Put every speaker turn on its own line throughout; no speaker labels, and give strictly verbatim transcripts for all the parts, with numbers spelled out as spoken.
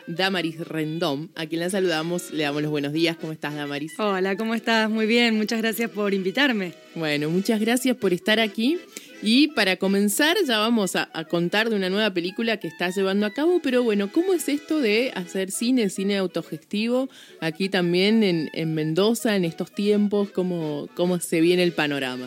Damaris Rendón, a quien la saludamos, le damos los buenos días. ¿Cómo estás, Damaris?
Hola, ¿cómo estás? Muy bien, muchas gracias por invitarme.
Bueno, muchas gracias por estar aquí. Y para comenzar ya vamos a, a contar de una nueva película que estás llevando a cabo, pero bueno, ¿cómo es esto de hacer cine, cine autogestivo, aquí también en, en Mendoza, en estos tiempos? ¿Cómo, cómo se viene el panorama?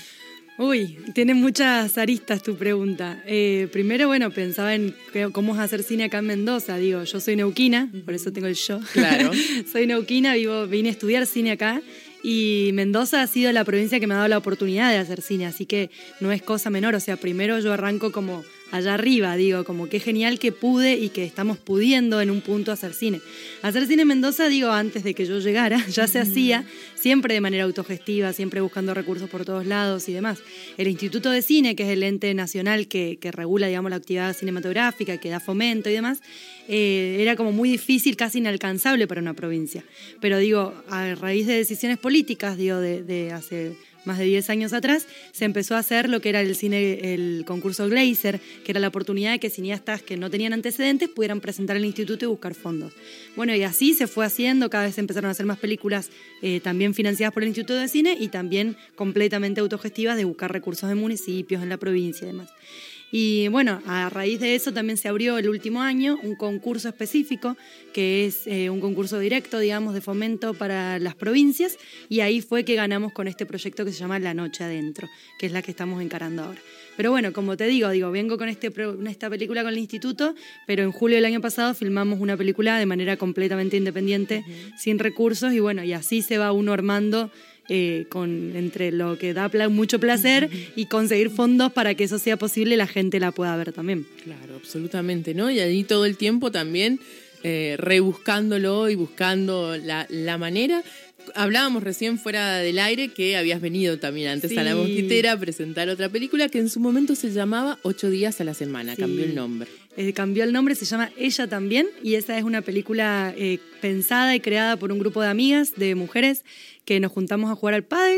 Uy, tiene muchas aristas tu pregunta. Eh, primero, bueno, pensaba en que, cómo es hacer cine acá en Mendoza. Digo, yo soy neuquina, por eso tengo el yo.
Claro.
Soy neuquina, vivo, vine a estudiar cine acá. Y Mendoza ha sido la provincia que me ha dado la oportunidad de hacer cine, así que no es cosa menor. O sea, primero yo arranco como allá arriba, digo, como qué genial que pude y que estamos pudiendo en un punto hacer cine. Hacer cine en Mendoza, digo, antes de que yo llegara, ya se hacía, siempre de manera autogestiva, siempre buscando recursos por todos lados y demás. El Instituto de Cine, que es el ente nacional que, que regula, digamos, la actividad cinematográfica, que da fomento y demás, eh, era como muy difícil, casi inalcanzable para una provincia. Pero digo, a raíz de decisiones políticas, digo, de, de hace más de diez años atrás, se empezó a hacer lo que era el cine, el concurso Glaser, que era la oportunidad de que cineastas que no tenían antecedentes pudieran presentar al instituto y buscar fondos. Bueno, y así se fue haciendo, cada vez se empezaron a hacer más películas eh, también financiadas por el Instituto de Cine y también completamente autogestivas de buscar recursos en municipios, en la provincia y demás. Y bueno, a raíz de eso también se abrió el último año un concurso específico, que es eh, un concurso directo, digamos, de fomento para las provincias, y ahí fue que ganamos con este proyecto que se llama La Noche Adentro, que es la que estamos encarando ahora. Pero bueno, como te digo, digo vengo con este, esta película con el instituto, pero en julio del año pasado filmamos una película de manera completamente independiente, uh-huh. sin recursos, y bueno, y así se va uno armando Eh, con, entre lo que da pla- mucho placer y conseguir fondos para que eso sea posible y la gente la pueda ver también.
Claro, absolutamente, ¿no? Y ahí todo el tiempo también eh, rebuscándolo y buscando la, la manera. Hablábamos recién fuera del aire que habías venido también antes sí. a La Mosquitera a presentar otra película que en su momento se llamaba Ocho días a la semana, sí. cambió el nombre.
Eh, cambió el nombre, se llama Ella también, y esa es una película eh, pensada y creada por un grupo de amigas, de mujeres, que nos juntamos a jugar al pádel,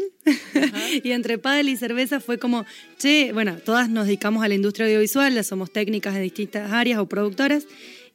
y entre pádel y cerveza fue como, che, bueno, todas nos dedicamos a la industria audiovisual, somos técnicas en distintas áreas o productoras,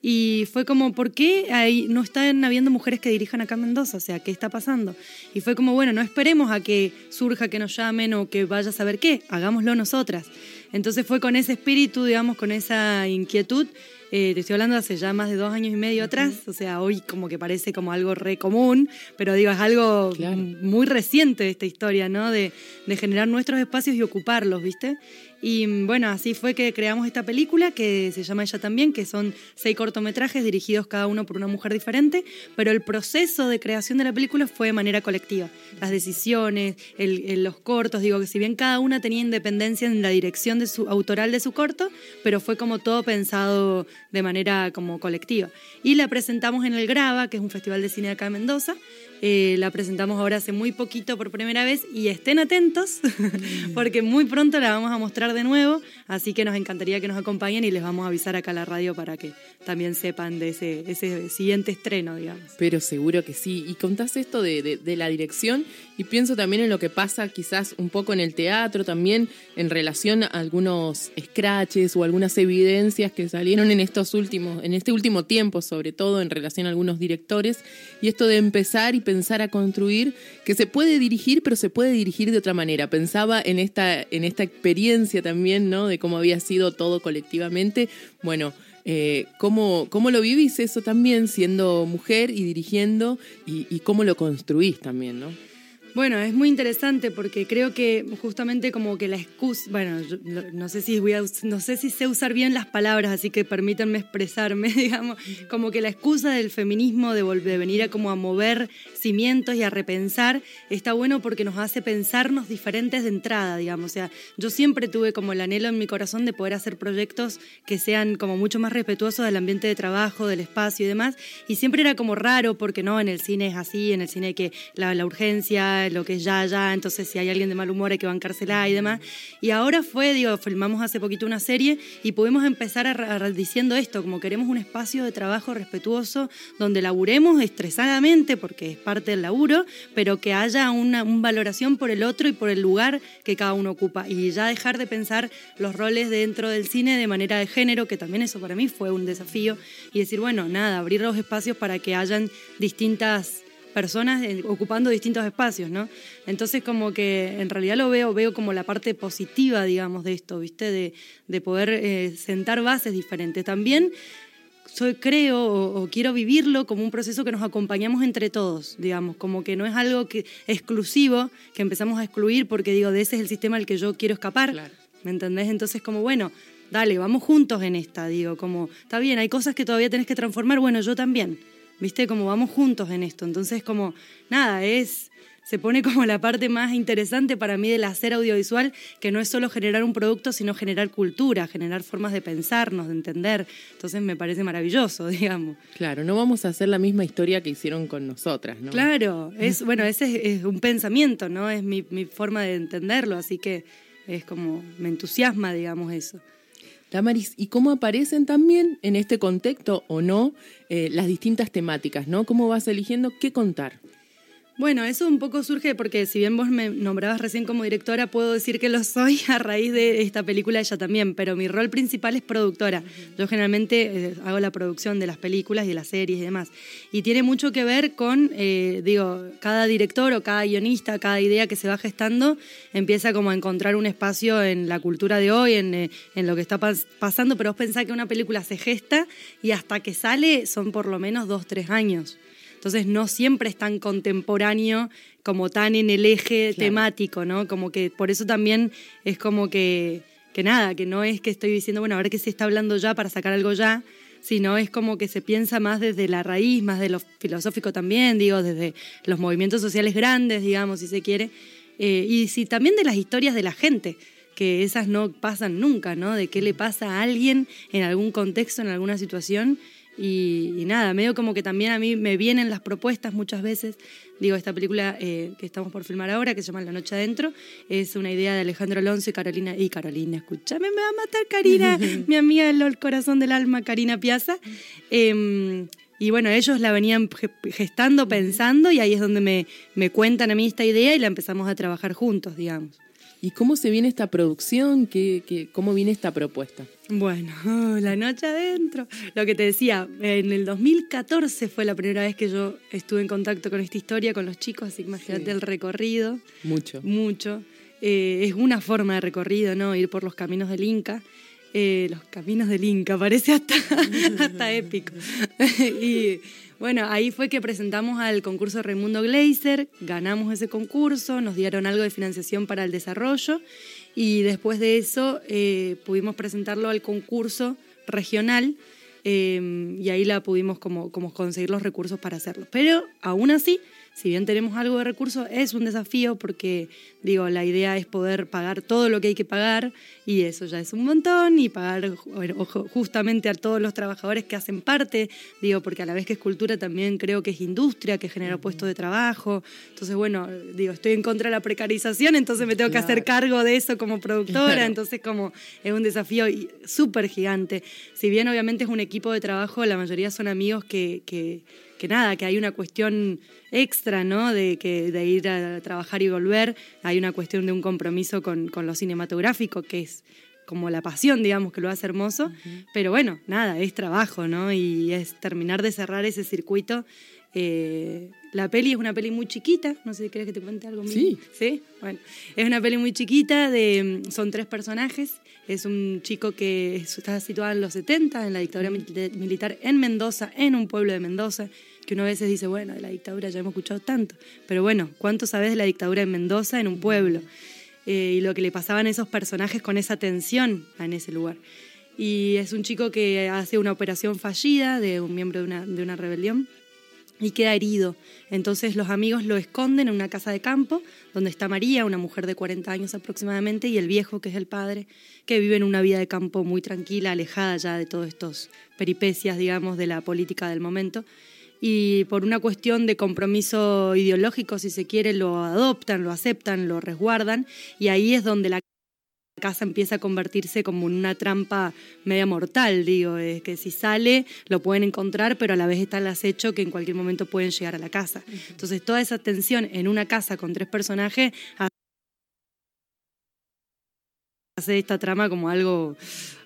y fue como, ¿por qué ahí no están habiendo mujeres que dirijan acá en Mendoza? O sea, ¿qué está pasando? Y fue como, bueno, no esperemos a que surja, que nos llamen o que vaya a saber qué, hagámoslo nosotras. Entonces fue con ese espíritu, digamos, con esa inquietud. Eh, te estoy hablando hace ya más de dos años y medio atrás, o sea, hoy como que parece como algo re común, pero digo, es algo claro. muy reciente esta historia, ¿no? De, de generar nuestros espacios y ocuparlos, ¿viste? Y bueno, así fue que creamos esta película que se llama Ella también, que son seis cortometrajes dirigidos cada uno por una mujer diferente, pero el proceso de creación de la película fue de manera colectiva. Las decisiones, el, el, los cortos, digo que si bien cada una tenía independencia en la dirección de su, autoral de su corto, pero fue como todo pensado de manera como colectiva. Y la presentamos en el Grava, que es un festival de cine de acá de Mendoza. Eh, la presentamos ahora hace muy poquito por primera vez y estén atentos porque muy pronto la vamos a mostrar de nuevo, así que nos encantaría que nos acompañen y les vamos a avisar acá a la radio para que también sepan de ese, ese siguiente estreno, digamos.
Pero seguro que sí. Y contás esto de, de, de la dirección y pienso también en lo que pasa quizás un poco en el teatro también en relación a algunos scratches o algunas evidencias que salieron en estos últimos, en este último tiempo, sobre todo en relación a algunos directores, y esto de empezar y pensar a construir, que se puede dirigir, pero se puede dirigir de otra manera. Pensaba en esta, en esta experiencia también, ¿no? De cómo había sido todo colectivamente. Bueno, eh, ¿cómo, cómo lo vivís eso también siendo mujer y dirigiendo y, y cómo lo construís también, ¿no?
Bueno, es muy interesante porque creo que justamente como que la excusa, bueno, yo no sé si voy a, no sé si sé usar bien las palabras, así que permítanme expresarme, digamos, como que la excusa del feminismo de, volver, de venir a como a mover cimientos y a repensar está bueno porque nos hace pensarnos diferentes de entrada, digamos, o sea, yo siempre tuve como el anhelo en mi corazón de poder hacer proyectos que sean como mucho más respetuosos del ambiente de trabajo, del espacio y demás, y siempre era como raro porque no, en el cine es así, en el cine hay que la, la urgencia, política, lo que es ya, ya, entonces si hay alguien de mal humor hay que bancársela y demás. Y ahora fue, digo, filmamos hace poquito una serie y pudimos empezar a, a, diciendo esto, como queremos un espacio de trabajo respetuoso donde laburemos estresadamente, porque es parte del laburo, pero que haya una, una valoración por el otro y por el lugar que cada uno ocupa. Y ya dejar de pensar los roles dentro del cine de manera de género, que también eso para mí fue un desafío, y decir, bueno, nada, abrir los espacios para que hayan distintas personas ocupando distintos espacios, ¿no? Entonces como que en realidad lo veo, veo como la parte positiva, digamos, de esto, ¿viste? De, de poder eh, sentar bases diferentes. También soy, creo o, o quiero vivirlo como un proceso que nos acompañamos entre todos, digamos, como que no es algo que, exclusivo, que empezamos a excluir porque digo, de ese es el sistema al que yo quiero escapar, claro. ¿Me entendés? Entonces como, bueno, dale, vamos juntos en esta, digo, como, está bien, hay cosas que todavía tenés que transformar, bueno, yo también. ¿Viste? Como vamos juntos en esto. Entonces, como, nada, es se pone como la parte más interesante para mí del hacer audiovisual, que no es solo generar un producto, sino generar cultura, generar formas de pensarnos, de entender. Entonces, me parece maravilloso, digamos.
Claro, no vamos a hacer la misma historia que hicieron con nosotras, ¿no?
Claro, es, bueno, ese es, es un pensamiento, ¿no? Es mi, mi forma de entenderlo, así que es como, me entusiasma, digamos, eso.
Damaris, ¿y cómo aparecen también en este contexto o no eh, las distintas temáticas, ¿no? ¿Cómo vas eligiendo qué contar?
Bueno, eso un poco surge porque si bien vos me nombrabas recién como directora, puedo decir que lo soy a raíz de esta película Ella también, pero mi rol principal es productora. Yo generalmente eh, hago la producción de las películas y de las series y demás. Y tiene mucho que ver con, eh, digo, cada director o cada guionista, cada idea que se va gestando, empieza como a encontrar un espacio en la cultura de hoy, en, eh, en lo que está pas- pasando, pero vos pensás que una película se gesta y hasta que sale son por lo menos dos, tres años. Entonces no siempre es tan contemporáneo como tan en el eje claro. temático, ¿no? Como que por eso también es como que, que nada, que no es que estoy diciendo, bueno, a ver qué se está hablando ya para sacar algo ya, sino es como que se piensa más desde la raíz, más de lo filosófico también, digo, desde los movimientos sociales grandes, digamos, si se quiere, eh, y sí, también de las historias de la gente, que esas no pasan nunca, ¿no? De qué le pasa a alguien en algún contexto, en alguna situación. Y, y nada, medio como que también a mí me vienen las propuestas muchas veces. Digo, esta película eh, que estamos por filmar ahora, que se llama La Noche Adentro, es una idea de Alejandro Alonso y Carolina. Y Carolina, escúchame, me va a matar Karina, mi amiga del corazón del alma, Karina Piazza. Eh, y bueno, ellos la venían gestando, pensando, y ahí es donde me, me cuentan a mí esta idea y la empezamos a trabajar juntos, digamos.
¿Y cómo se viene esta producción? ¿Qué, qué, ¿Cómo viene esta propuesta?
Bueno, oh, La Noche Adentro. Lo que te decía, en el dos mil catorce fue la primera vez que yo estuve en contacto con esta historia, con los chicos, así que imagínate sí. el recorrido.
Mucho.
Mucho. Eh, es una forma de recorrido, ¿no? Ir por los caminos del Inca. Eh, los caminos del Inca, parece hasta, hasta épico. Y bueno, ahí fue que presentamos al concurso Raimundo Gleiser, ganamos ese concurso, nos dieron algo de financiación para el desarrollo y después de eso eh, pudimos presentarlo al concurso regional eh, y ahí la pudimos como, como conseguir los recursos para hacerlo. Pero aún así, si bien tenemos algo de recursos, es un desafío porque, digo, la idea es poder pagar todo lo que hay que pagar y eso ya es un montón, y pagar justamente a todos los trabajadores que hacen parte, digo, porque a la vez que es cultura también creo que es industria, que genera puestos de trabajo. Entonces, bueno, digo, estoy en contra de la precarización, entonces me tengo claro. que hacer cargo de eso como productora, claro. entonces como es un desafío súper gigante. Si bien obviamente es un equipo de trabajo, la mayoría son amigos que... que que nada, que hay una cuestión extra, ¿no? De, que, de ir a trabajar y volver, hay una cuestión de un compromiso con, con lo cinematográfico, que es como la pasión, digamos, que lo hace hermoso, uh-huh. pero bueno, nada, es trabajo, ¿no? Y es terminar de cerrar ese circuito. Eh, la peli es una peli muy chiquita, no sé si querés que te cuente algo.
Sí.
Sí, bueno, es una peli muy chiquita, de, son tres personajes. Es un chico que está situado en los setenta, en la dictadura militar en Mendoza, en un pueblo de Mendoza, que uno a veces dice, bueno, de la dictadura ya hemos escuchado tanto, pero bueno, ¿cuánto sabés de la dictadura en Mendoza, en un pueblo? Eh, y lo que le pasaban a esos personajes con esa tensión en ese lugar. Y es un chico que hace una operación fallida de un miembro de una, de una rebelión y queda herido. Entonces los amigos lo esconden en una casa de campo donde está María, una mujer de cuarenta años aproximadamente, y el viejo, que es el padre, que vive en una vida de campo muy tranquila, alejada ya de todas estas peripecias, digamos, de la política del momento. y por una cuestión de compromiso ideológico, si se quiere, lo adoptan, lo aceptan, lo resguardan, y ahí es donde la casa empieza a convertirse como en una trampa media mortal, digo, es que si sale lo pueden encontrar, pero a la vez está el acecho que en cualquier momento pueden llegar a la casa. Entonces toda esa tensión en una casa con tres personajes hace esta trama como algo